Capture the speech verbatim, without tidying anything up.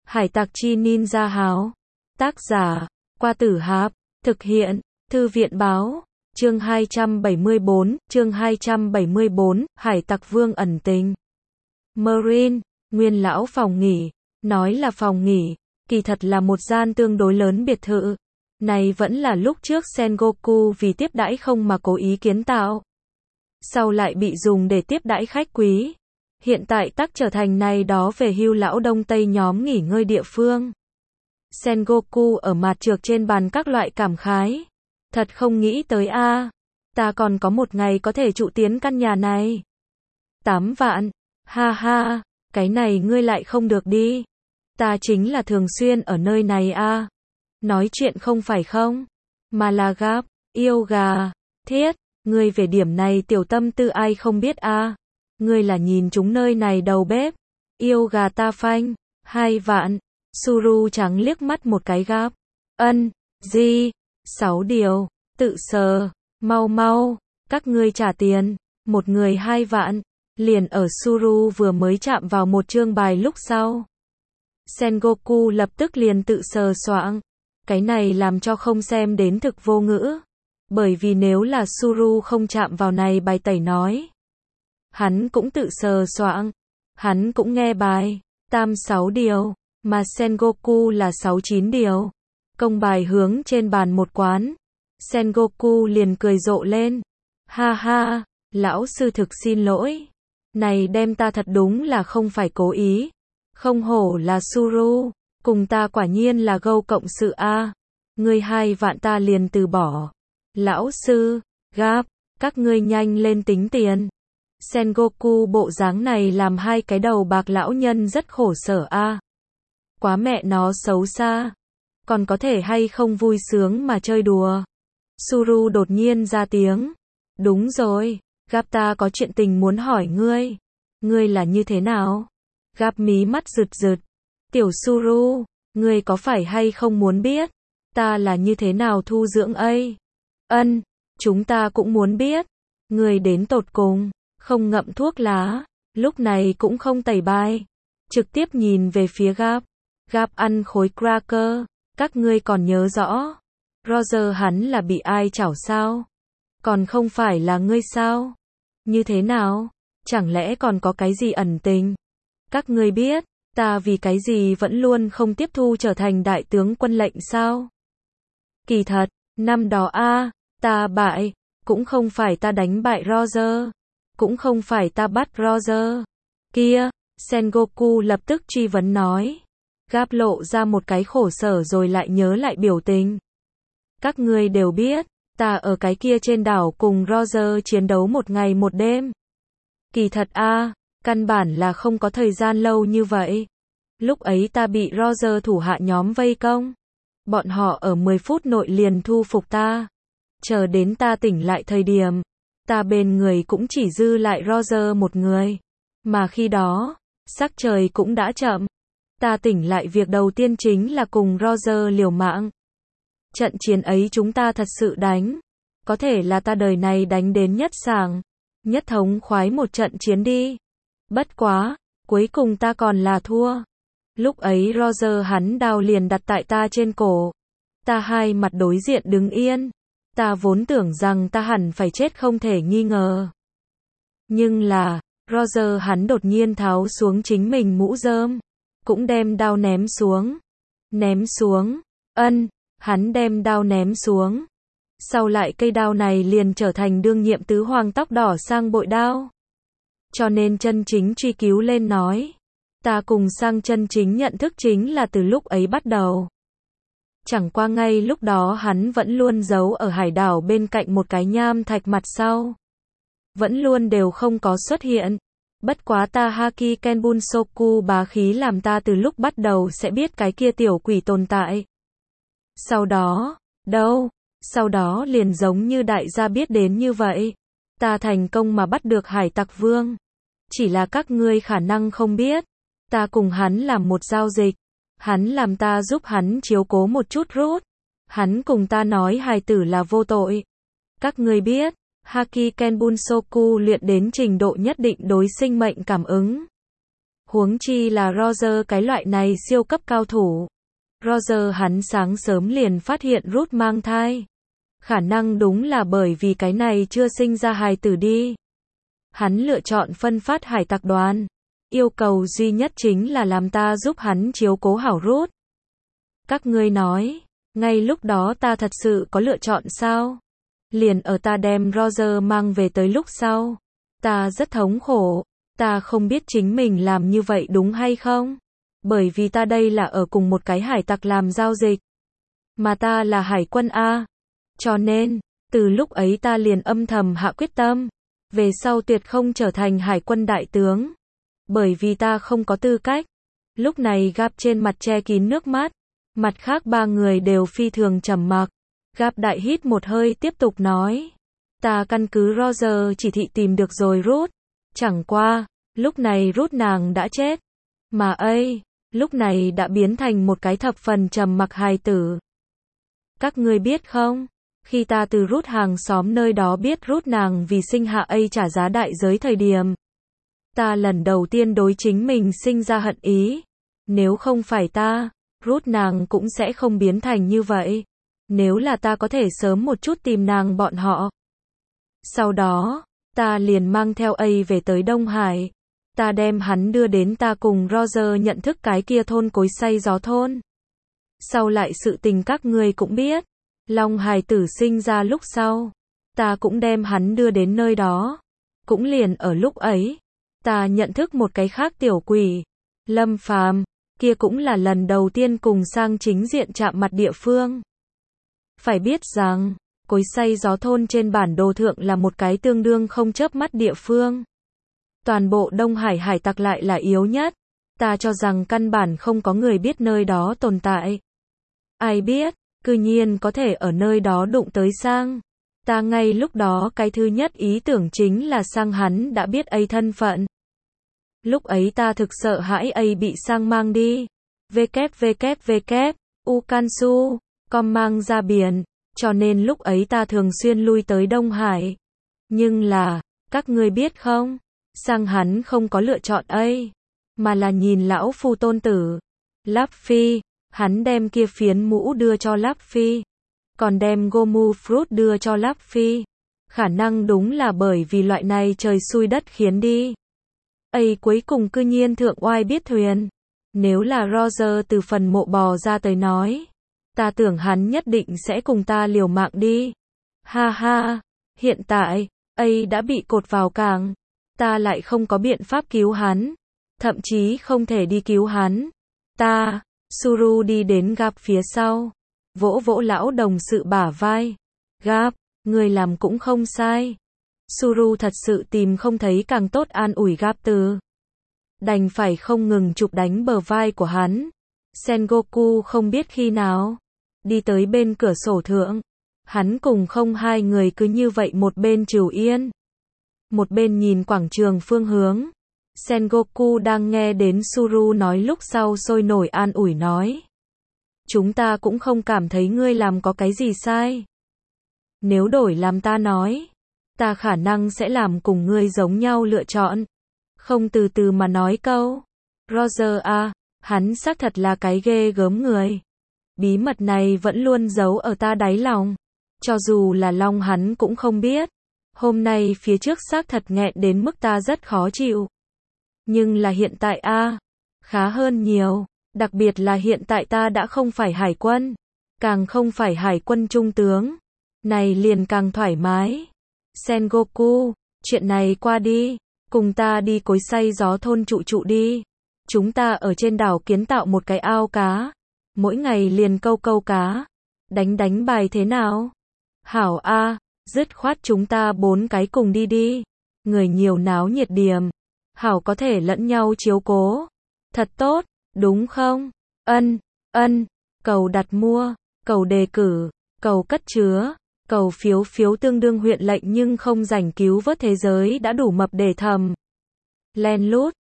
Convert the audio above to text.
Hải tặc chi ninja háo. Tác giả, Qua Tử Hạp. Thực hiện, Thư viện báo. Chương hai trăm bảy mươi bốn, chương hai trăm bảy mươi bốn, Hải tặc vương ẩn tình. Marine, nguyên lão phòng nghỉ. Nói là phòng nghỉ, kỳ thật là một gian tương đối lớn biệt thự. Này vẫn là lúc trước Sengoku vì tiếp đãi không mà cố ý kiến tạo. Sau lại bị dùng để tiếp đãi khách quý. Hiện tại tắc trở thành này đó về hưu lão Đông Tây nhóm nghỉ ngơi địa phương. Sengoku ở mặt trược trên bàn các loại cảm khái. Thật không nghĩ tới a, ta còn có một ngày có thể trụ tiến căn nhà này. Tám vạn, ha ha, cái này ngươi lại không được đi. Ta chính là thường xuyên ở nơi này a. Nói chuyện không phải không, mà là gáp, yêu gà, thiết, ngươi về điểm này tiểu tâm tư ai không biết a. Ngươi là nhìn chúng nơi này đầu bếp, yêu gà ta phanh, hai vạn. Suru trắng liếc mắt một cái gáp, ân, gì, sáu điều, tự sờ, mau mau, các ngươi trả tiền, một người hai vạn, liền ở Suru vừa mới chạm vào một chương bài lúc sau. Sengoku lập tức liền tự sờ soạng, cái này làm cho không xem đến thực vô ngữ, bởi vì nếu là Suru không chạm vào này bài tẩy nói. Hắn cũng tự sờ soạng, hắn cũng nghe bài, tam sáu điều, mà Sengoku là sáu chín điều. Công bài hướng trên bàn một quán. Sengoku liền cười rộ lên. Ha ha, lão sư thực xin lỗi. Này đem ta thật đúng là không phải cố ý. Không hổ là Suru, cùng ta quả nhiên là gâu cộng sự a. Ngươi hai vạn ta liền từ bỏ. Lão sư, gáp, các ngươi nhanh lên tính tiền. Sengoku bộ dáng này làm hai cái đầu bạc lão nhân rất khổ sở a. Quá mẹ nó xấu xa. Còn có thể hay không vui sướng mà chơi đùa. Suru đột nhiên ra tiếng. Đúng rồi, Gáp ta có chuyện tình muốn hỏi ngươi. Ngươi là như thế nào? Gáp mí mắt rực rực. Tiểu Suru, ngươi có phải hay không muốn biết? Ta là như thế nào thu dưỡng ấy? Ân, chúng ta cũng muốn biết. Ngươi đến tột cùng, không ngậm thuốc lá, lúc này cũng không tẩy bài. Trực tiếp nhìn về phía Gáp. Gáp ăn khối cracker, các ngươi còn nhớ rõ. Roger hắn là bị ai chảo sao? Còn không phải là ngươi sao? Như thế nào? Chẳng lẽ còn có cái gì ẩn tình? Các ngươi biết, ta vì cái gì vẫn luôn không tiếp thu trở thành đại tướng quân lệnh sao? Kỳ thật, năm đó a, ta bại, cũng không phải ta đánh bại Roger, cũng không phải ta bắt Roger. Kia, Sengoku lập tức truy vấn nói. Gáp lộ ra một cái khổ sở rồi lại nhớ lại biểu tình. Các ngươi đều biết, ta ở cái kia trên đảo cùng Roger chiến đấu một ngày một đêm. Kỳ thật a, căn bản là không có thời gian lâu như vậy. Lúc ấy ta bị Roger thủ hạ nhóm vây công. Bọn họ ở mười phút nội liền thu phục ta. Chờ đến ta tỉnh lại thời điểm, ta bên người cũng chỉ dư lại Roger một người. Mà khi đó, sắc trời cũng đã chậm. Ta tỉnh lại việc đầu tiên chính là cùng Roger liều mạng. Trận chiến ấy chúng ta thật sự đánh. Có thể là ta đời này đánh đến nhất sảng, nhất thống khoái một trận chiến đi. Bất quá, cuối cùng ta còn là thua. Lúc ấy Roger hắn đao liền đặt tại ta trên cổ. Ta hai mặt đối diện đứng yên. Ta vốn tưởng rằng ta hẳn phải chết không thể nghi ngờ. Nhưng là, Roger hắn đột nhiên tháo xuống chính mình mũ rơm. Cũng đem đao ném xuống. Ném xuống. Ân, hắn đem đao ném xuống. Sau lại cây đao này liền trở thành đương nhiệm tứ hoàng tóc đỏ sang bội đao. Cho nên chân chính truy cứu lên nói. Ta cùng sang chân chính nhận thức chính là từ lúc ấy bắt đầu. Chẳng qua ngay lúc đó hắn vẫn luôn giấu ở hải đảo bên cạnh một cái nham thạch mặt sau. Vẫn luôn đều không có xuất hiện. Bất quá ta Haki Kenbunsoku bá khí làm ta từ lúc bắt đầu sẽ biết cái kia tiểu quỷ tồn tại. Sau đó, đâu, sau đó liền giống như đại gia biết đến như vậy. Ta thành công mà bắt được hải tặc vương. Chỉ là các ngươi khả năng không biết. Ta cùng hắn làm một giao dịch. Hắn làm ta giúp hắn chiếu cố một chút rút. Hắn cùng ta nói hài tử là vô tội. Các ngươi biết. Haki Kenbunsoku luyện đến trình độ nhất định đối sinh mệnh cảm ứng. Huống chi là Roger cái loại này siêu cấp cao thủ. Roger hắn sáng sớm liền phát hiện Ruth mang thai. Khả năng đúng là bởi vì cái này chưa sinh ra hài tử đi. Hắn lựa chọn phân phát hải tặc đoàn. Yêu cầu duy nhất chính là làm ta giúp hắn chiếu cố hảo Ruth. Các ngươi nói, ngay lúc đó ta thật sự có lựa chọn sao? Liền ở ta đem Roger mang về tới lúc sau. Ta rất thống khổ. Ta không biết chính mình làm như vậy đúng hay không. Bởi vì ta đây là ở cùng một cái hải tặc làm giao dịch. Mà ta là hải quân A. Cho nên, từ lúc ấy ta liền âm thầm hạ quyết tâm. Về sau tuyệt không trở thành hải quân đại tướng. Bởi vì ta không có tư cách. Lúc này Gap trên mặt che kín nước mắt. Mặt khác ba người đều phi thường trầm mặc. Gap đại hít một hơi tiếp tục nói. Ta căn cứ Roger chỉ thị tìm được rồi Ruth. Chẳng qua, lúc này Ruth nàng đã chết. Mà ấy, lúc này đã biến thành một cái thập phần trầm mặc hài tử. Các ngươi biết không? Khi ta từ Ruth hàng xóm nơi đó biết Ruth nàng vì sinh hạ ấy trả giá đại giới thời điểm. Ta lần đầu tiên đối chính mình sinh ra hận ý. Nếu không phải ta, Ruth nàng cũng sẽ không biến thành như vậy. Nếu là ta có thể sớm một chút tìm nàng bọn họ. Sau đó, ta liền mang theo ấy về tới Đông Hải. Ta đem hắn đưa đến ta cùng Roger nhận thức cái kia thôn cối xay gió thôn. Sau lại sự tình các ngươi cũng biết. Long hài tử sinh ra lúc sau. Ta cũng đem hắn đưa đến nơi đó. Cũng liền ở lúc ấy. Ta nhận thức một cái khác tiểu quỷ. Lâm Phàm, kia cũng là lần đầu tiên cùng sang chính diện chạm mặt địa phương. Phải biết rằng, cối xay gió thôn trên bản đồ thượng là một cái tương đương không chớp mắt địa phương. Toàn bộ Đông Hải hải tặc lại là yếu nhất. Ta cho rằng căn bản không có người biết nơi đó tồn tại. Ai biết, cư nhiên có thể ở nơi đó đụng tới Sang. Ta ngay lúc đó cái thứ nhất ý tưởng chính là Sang hắn đã biết ấy thân phận. Lúc ấy ta thực sợ hãi ấy bị Sang mang đi. www, Ukansu, com mang ra biển. Cho nên lúc ấy ta thường xuyên lui tới Đông Hải. Nhưng là, các ngươi biết không? Sang hắn không có lựa chọn ấy. Mà là nhìn lão phu tôn tử. Luffy, hắn đem kia phiến mũ đưa cho Luffy. Còn đem Gomu Fruit đưa cho Luffy. Khả năng đúng là bởi vì loại này trời xui đất khiến đi. Ấy cuối cùng cư nhiên thượng oai biết thuyền. Nếu là Roger từ phần mộ bò ra tới nói. Ta tưởng hắn nhất định sẽ cùng ta liều mạng đi. Ha ha, hiện tại, ấy đã bị cột vào cảng. Ta lại không có biện pháp cứu hắn. Thậm chí không thể đi cứu hắn. Ta, Suru đi đến Gap phía sau. Vỗ vỗ lão đồng sự bả vai. Gap, người làm cũng không sai. Suru thật sự tìm không thấy càng tốt an ủi Gap từ. Đành phải không ngừng chụp đánh bờ vai của hắn. Sengoku không biết khi nào. Đi tới bên cửa sổ thượng. Hắn cùng không hai người cứ như vậy một bên trừu yên. Một bên nhìn quảng trường phương hướng. Sengoku đang nghe đến Suru nói lúc sau sôi nổi an ủi nói. Chúng ta cũng không cảm thấy ngươi làm có cái gì sai. Nếu đổi làm ta nói. Ta khả năng sẽ làm cùng ngươi giống nhau lựa chọn. Không từ từ mà nói câu. Roger à, hắn xác thật là cái ghê gớm người. Bí mật này vẫn luôn giấu ở ta đáy lòng. Cho dù là Long hắn cũng không biết. Hôm nay phía trước xác thật nghẹn đến mức ta rất khó chịu. Nhưng là hiện tại a, khá hơn nhiều. Đặc biệt là hiện tại ta đã không phải hải quân. Càng không phải hải quân trung tướng. Này liền càng thoải mái. Sengoku, chuyện này qua đi. Cùng ta đi cối xay gió thôn trụ trụ đi. Chúng ta ở trên đảo kiến tạo một cái ao cá. Mỗi ngày liền câu câu cá. Đánh đánh bài thế nào? Hảo a, dứt khoát chúng ta bốn cái cùng đi đi. Người nhiều náo nhiệt điểm. Hảo có thể lẫn nhau chiếu cố. Thật tốt, đúng không? Ân, ân, cầu đặt mua, cầu đề cử, cầu cất chứa, cầu phiếu phiếu tương đương huyện lệnh nhưng không rảnh cứu vớt thế giới đã đủ mập để thầm. Len lút.